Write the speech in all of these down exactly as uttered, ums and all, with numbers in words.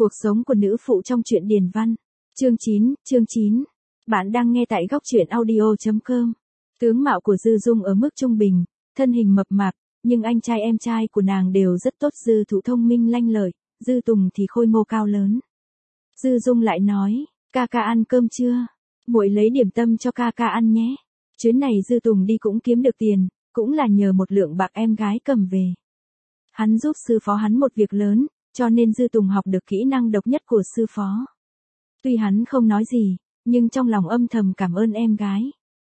Cuộc sống của nữ phụ trong truyện Điền Văn. Chương chín, chương chín. Bạn đang nghe tại góc truyện audio chấm com. Tướng mạo của Dư Dung ở mức trung bình, thân hình mập mạp, nhưng anh trai em trai của nàng đều rất tốt. Dư Thụ thông minh lanh lợi, Dư Tùng thì khôi ngô cao lớn. Dư Dung lại nói, ca ca ăn cơm chưa? Muội lấy điểm tâm cho ca ca ăn nhé. Chuyến này Dư Tùng đi cũng kiếm được tiền, cũng là nhờ một lượng bạc em gái cầm về. Hắn giúp sư phó hắn một việc lớn, cho nên Dư Tùng học được kỹ năng độc nhất của sư phó. Tuy hắn không nói gì, nhưng trong lòng âm thầm cảm ơn em gái.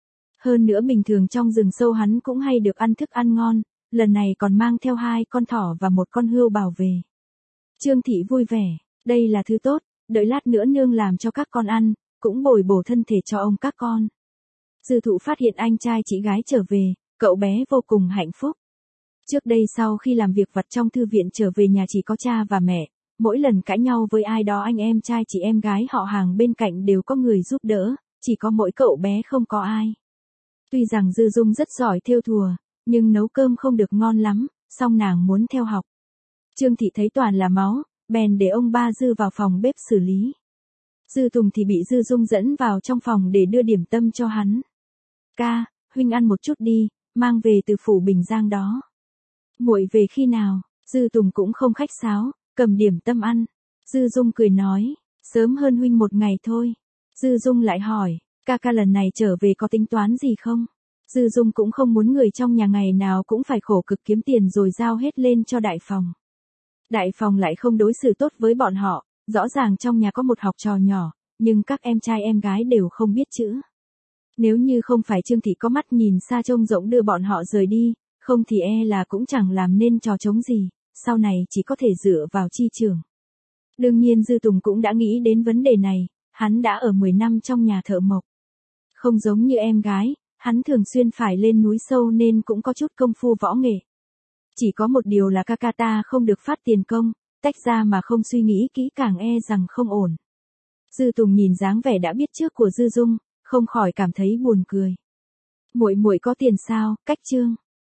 Hơn nữa bình thường trong rừng sâu hắn cũng hay được ăn thức ăn ngon, lần này còn mang theo hai con thỏ và một con hươu bảo về. Trương Thị vui vẻ, đây là thứ tốt, đợi lát nữa nương làm cho các con ăn, cũng bồi bổ thân thể cho ông các con. Dư Thụ phát hiện anh trai chị gái trở về, cậu bé vô cùng hạnh phúc. Trước đây sau khi làm việc vặt trong thư viện trở về nhà chỉ có cha và mẹ, mỗi lần cãi nhau với ai đó anh em trai chị em gái họ hàng bên cạnh đều có người giúp đỡ, chỉ có mỗi cậu bé không có ai. Tuy rằng Dư Dung rất giỏi thêu thùa, nhưng nấu cơm không được ngon lắm, song nàng muốn theo học. Trương Thị thấy toàn là máu, bèn để ông ba Dư vào phòng bếp xử lý. Dư Tùng thì bị Dư Dung dẫn vào trong phòng để đưa điểm tâm cho hắn. Ca, huynh ăn một chút đi, mang về từ phủ Bình Giang đó. Muội về khi nào? Dư Tùng cũng không khách sáo, cầm điểm tâm ăn. Dư Dung cười nói, sớm hơn huynh một ngày thôi. Dư Dung lại hỏi, ca ca lần này trở về có tính toán gì không? Dư Dung cũng không muốn người trong nhà ngày nào cũng phải khổ cực kiếm tiền rồi giao hết lên cho đại phòng. Đại phòng lại không đối xử tốt với bọn họ, rõ ràng trong nhà có một học trò nhỏ, nhưng các em trai em gái đều không biết chữ. Nếu như không phải Trương Thị có mắt nhìn xa trông rộng đưa bọn họ rời đi, không thì e là cũng chẳng làm nên trò trống gì, sau này chỉ có thể dựa vào chi trưởng. Đương nhiên Dư Tùng cũng đã nghĩ đến vấn đề này, hắn đã ở mười năm trong nhà thợ mộc. Không giống như em gái, hắn thường xuyên phải lên núi sâu nên cũng có chút công phu võ nghệ. Chỉ có một điều là ca ca ta không được phát tiền công, tách ra mà không suy nghĩ kỹ càng e rằng không ổn. Dư Tùng nhìn dáng vẻ đã biết trước của Dư Dung, không khỏi cảm thấy buồn cười. Muội muội có tiền sao? Cách Trương